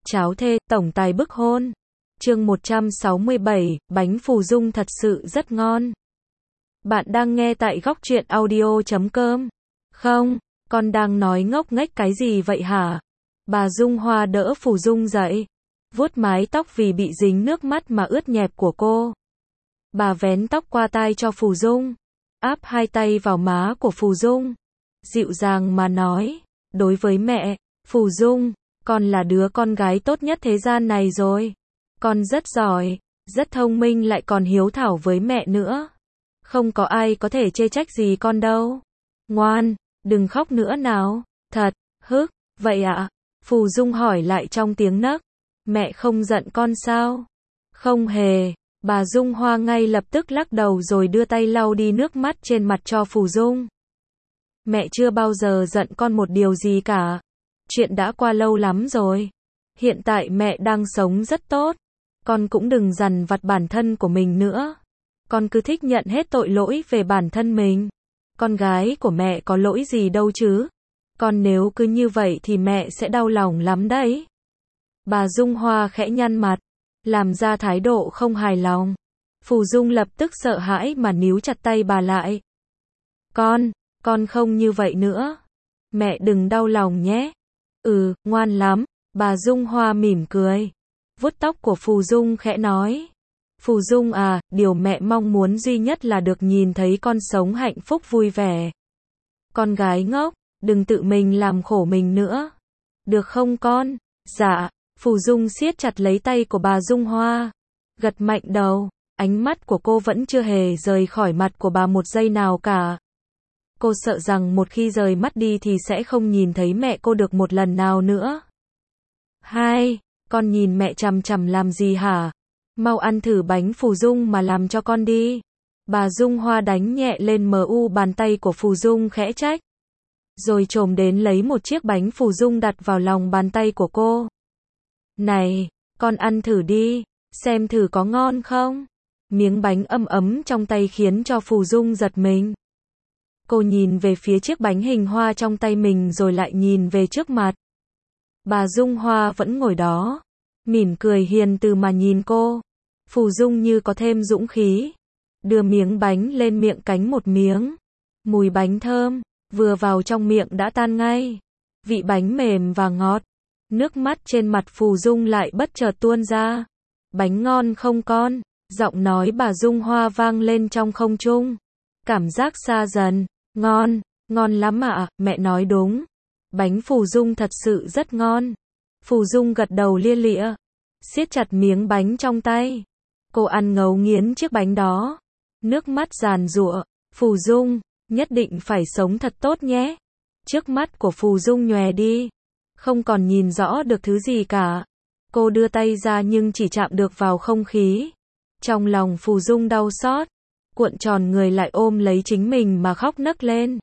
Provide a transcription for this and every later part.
Cháo thê, tổng tài bức hôn. Chương 167, bánh phù dung thật sự rất ngon. Bạn đang nghe tại góc truyện audio.com. Không, con đang nói ngốc nghếch cái gì vậy hả? Bà Dung Hoa đỡ Phù Dung dậy, vuốt mái tóc vì bị dính nước mắt mà ướt nhẹp của cô. Bà vén tóc qua tai cho Phù Dung, áp hai tay vào má của Phù Dung, dịu dàng mà nói, đối với mẹ, Phù Dung, con là đứa con gái tốt nhất thế gian này rồi. Con rất giỏi, rất thông minh lại còn hiếu thảo với mẹ nữa. Không có ai có thể chê trách gì con đâu. Ngoan, đừng khóc nữa nào. Thật, vậy ạ? Phù Dung hỏi lại trong tiếng nấc. Mẹ không giận con sao? Không hề. Bà Dung Hoa ngay lập tức lắc đầu rồi đưa tay lau đi nước mắt trên mặt cho Phù Dung. Mẹ chưa bao giờ giận con một điều gì cả. Chuyện đã qua lâu lắm rồi. Hiện tại mẹ đang sống rất tốt. Con cũng đừng dằn vặt bản thân của mình nữa. Con cứ thích nhận hết tội lỗi về bản thân mình. Con gái của mẹ có lỗi gì đâu chứ. Con nếu cứ như vậy thì mẹ sẽ đau lòng lắm đấy. Bà Dung Hoa khẽ nhăn mặt, làm ra thái độ không hài lòng. Phù Dung lập tức sợ hãi mà níu chặt tay bà lại. Con không như vậy nữa. Mẹ đừng đau lòng nhé. Ngoan lắm. Bà Dung Hoa mỉm cười, vuốt tóc của Phù Dung khẽ nói. Phù Dung à, điều mẹ mong muốn duy nhất là được nhìn thấy con sống hạnh phúc vui vẻ. Con gái ngốc, đừng tự mình làm khổ mình nữa. Được không con? Dạ. Phù Dung siết chặt lấy tay của bà Dung Hoa, gật mạnh đầu, ánh mắt của cô vẫn chưa hề rời khỏi mặt của bà một giây nào cả. Cô sợ rằng một khi rời mắt đi thì sẽ không nhìn thấy mẹ cô được một lần nào nữa. Hai, con nhìn mẹ chằm chằm làm gì hả? Mau ăn thử bánh Phù Dung mà làm cho con đi. Bà Dung Hoa đánh nhẹ lên bàn tay của Phù Dung khẽ trách. Rồi chồm đến lấy một chiếc bánh Phù Dung đặt vào lòng bàn tay của cô. Này, con ăn thử đi, xem thử có ngon không? Miếng bánh ấm ấm trong tay khiến cho Phù Dung giật mình. Cô nhìn về phía chiếc bánh hình hoa trong tay mình rồi lại nhìn về trước mặt. Bà Dung Hoa vẫn ngồi đó, mỉm cười hiền từ mà nhìn cô. Phù Dung như có thêm dũng khí, đưa miếng bánh lên miệng cánh một miếng. Mùi bánh thơm, vừa vào trong miệng đã tan ngay. Vị bánh mềm và ngọt. Nước mắt trên mặt Phù Dung lại bất chợt tuôn ra. Bánh ngon không con? Giọng nói bà Dung Hoa vang lên trong không trung. Cảm giác xa dần. Ngon lắm ạ, mẹ nói đúng. Bánh Phù Dung thật sự rất ngon. Phù Dung gật đầu lia lịa, siết chặt miếng bánh trong tay. Cô ăn ngấu nghiến chiếc bánh đó. Nước mắt giàn giụa. Phù Dung, nhất định phải sống thật tốt nhé. Trước mắt của Phù Dung nhòe đi, không còn nhìn rõ được thứ gì cả. Cô đưa tay ra nhưng chỉ chạm được vào không khí. Trong lòng Phù Dung đau xót, cuộn tròn người lại ôm lấy chính mình mà khóc nấc lên.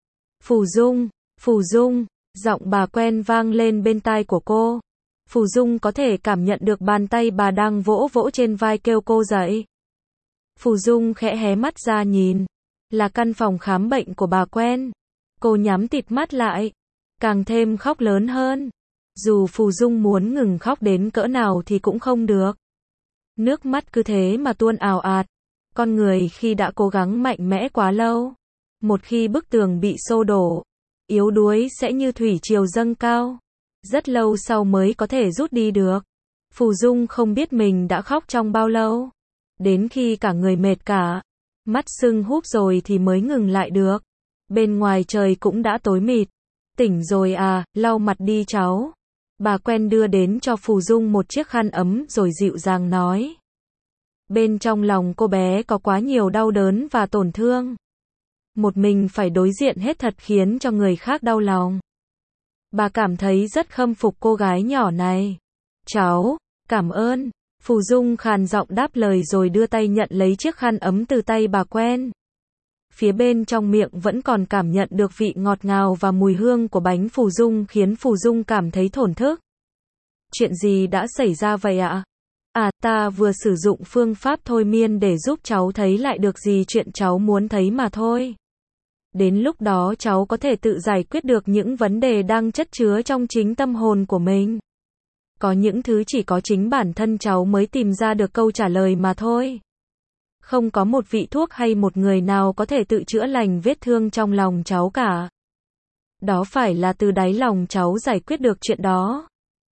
Phù Dung, giọng bà quen vang lên bên tai của cô. Phù Dung có thể cảm nhận được bàn tay bà đang vỗ vỗ trên vai kêu cô dậy. Phù Dung khẽ hé mắt ra nhìn, là căn phòng khám bệnh của bà quen. Cô nhắm tịt mắt lại, càng thêm khóc lớn hơn. Dù Phù Dung muốn ngừng khóc đến cỡ nào thì cũng không được. Nước mắt cứ thế mà tuôn ào ạt. Con người khi đã cố gắng mạnh mẽ quá lâu, một khi bức tường bị xô đổ, yếu đuối sẽ như thủy triều dâng cao. Rất lâu sau mới có thể rút đi được. Phù Dung không biết mình đã khóc trong bao lâu. Đến khi cả người mệt cả, mắt sưng húp rồi thì mới ngừng lại được. Bên ngoài trời cũng đã tối mịt. Tỉnh rồi à, lau mặt đi cháu. Bà quen đưa đến cho Phù Dung một chiếc khăn ấm rồi dịu dàng nói. Bên trong lòng cô bé có quá nhiều đau đớn và tổn thương. Một mình phải đối diện hết thật khiến cho người khác đau lòng. Bà cảm thấy rất khâm phục cô gái nhỏ này. Cháu, cảm ơn. Phù Dung khàn giọng đáp lời rồi đưa tay nhận lấy chiếc khăn ấm từ tay bà quen. Phía bên trong miệng vẫn còn cảm nhận được vị ngọt ngào và mùi hương của bánh Phù Dung khiến Phù Dung cảm thấy thổn thức. Chuyện gì đã xảy ra vậy ạ? Ta vừa sử dụng phương pháp thôi miên để giúp cháu thấy lại được gì chuyện cháu muốn thấy mà thôi. Đến lúc đó cháu có thể tự giải quyết được những vấn đề đang chất chứa trong chính tâm hồn của mình. Có những thứ chỉ có chính bản thân cháu mới tìm ra được câu trả lời mà thôi. Không có một vị thuốc hay một người nào có thể tự chữa lành vết thương trong lòng cháu cả. Đó phải là từ đáy lòng cháu giải quyết được chuyện đó.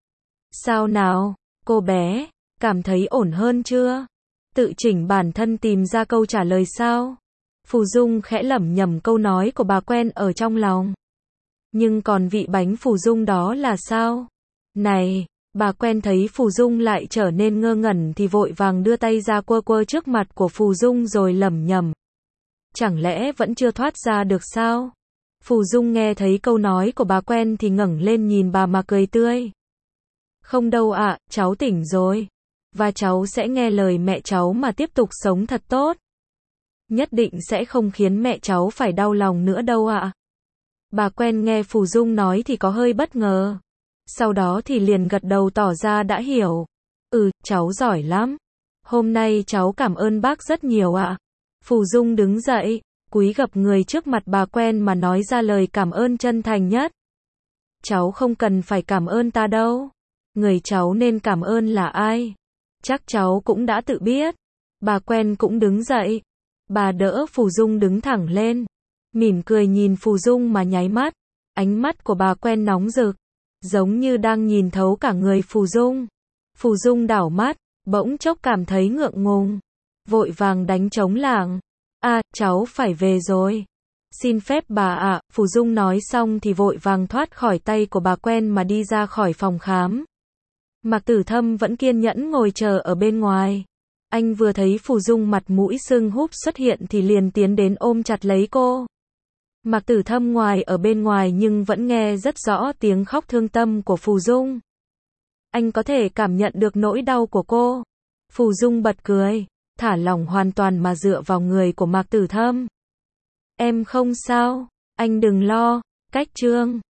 Sao nào, cô bé, cảm thấy ổn hơn chưa? Tự chỉnh bản thân tìm ra câu trả lời sao? Phù Dung khẽ lẩm nhẩm câu nói của bà quen ở trong lòng. Nhưng còn vị bánh Phù Dung đó là sao? Này, bà quen thấy Phù Dung lại trở nên ngơ ngẩn thì vội vàng đưa tay ra quơ quơ trước mặt của Phù Dung rồi lẩm nhẩm. Chẳng lẽ vẫn chưa thoát ra được sao? Phù Dung nghe thấy câu nói của bà quen thì ngẩng lên nhìn bà mà cười tươi. Không đâu ạ, cháu tỉnh rồi. Và cháu sẽ nghe lời mẹ cháu mà tiếp tục sống thật tốt. Nhất định sẽ không khiến mẹ cháu phải đau lòng nữa đâu ạ. Bà quen nghe Phù Dung nói thì có hơi bất ngờ. Sau đó thì liền gật đầu tỏ ra đã hiểu. Cháu giỏi lắm. Hôm nay cháu cảm ơn bác rất nhiều ạ. Phù Dung đứng dậy, cúi gập người trước mặt bà quen mà nói ra lời cảm ơn chân thành nhất. Cháu không cần phải cảm ơn ta đâu. Người cháu nên cảm ơn là ai? Chắc cháu cũng đã tự biết. Bà quen cũng đứng dậy. Bà đỡ Phù Dung đứng thẳng lên. Mỉm cười nhìn Phù Dung mà nháy mắt. Ánh mắt của bà quen nóng rực. Giống như đang nhìn thấu cả người Phù Dung. Phù Dung đảo mắt, bỗng chốc cảm thấy ngượng ngùng. Vội vàng đánh trống lảng. Cháu phải về rồi. Xin phép bà ạ, Phù Dung nói xong thì vội vàng thoát khỏi tay của bà quen mà đi ra khỏi phòng khám. Mạc Tử Thâm vẫn kiên nhẫn ngồi chờ ở bên ngoài. Anh vừa thấy Phù Dung mặt mũi sưng húp xuất hiện thì liền tiến đến ôm chặt lấy cô. Mạc Tử Thâm ngoài ở bên ngoài nhưng vẫn nghe rất rõ tiếng khóc thương tâm của Phù Dung. Anh có thể cảm nhận được nỗi đau của cô. Phù Dung bật cười, thả lỏng hoàn toàn mà dựa vào người của Mạc Tử Thâm. Em không sao, anh đừng lo. Cách chương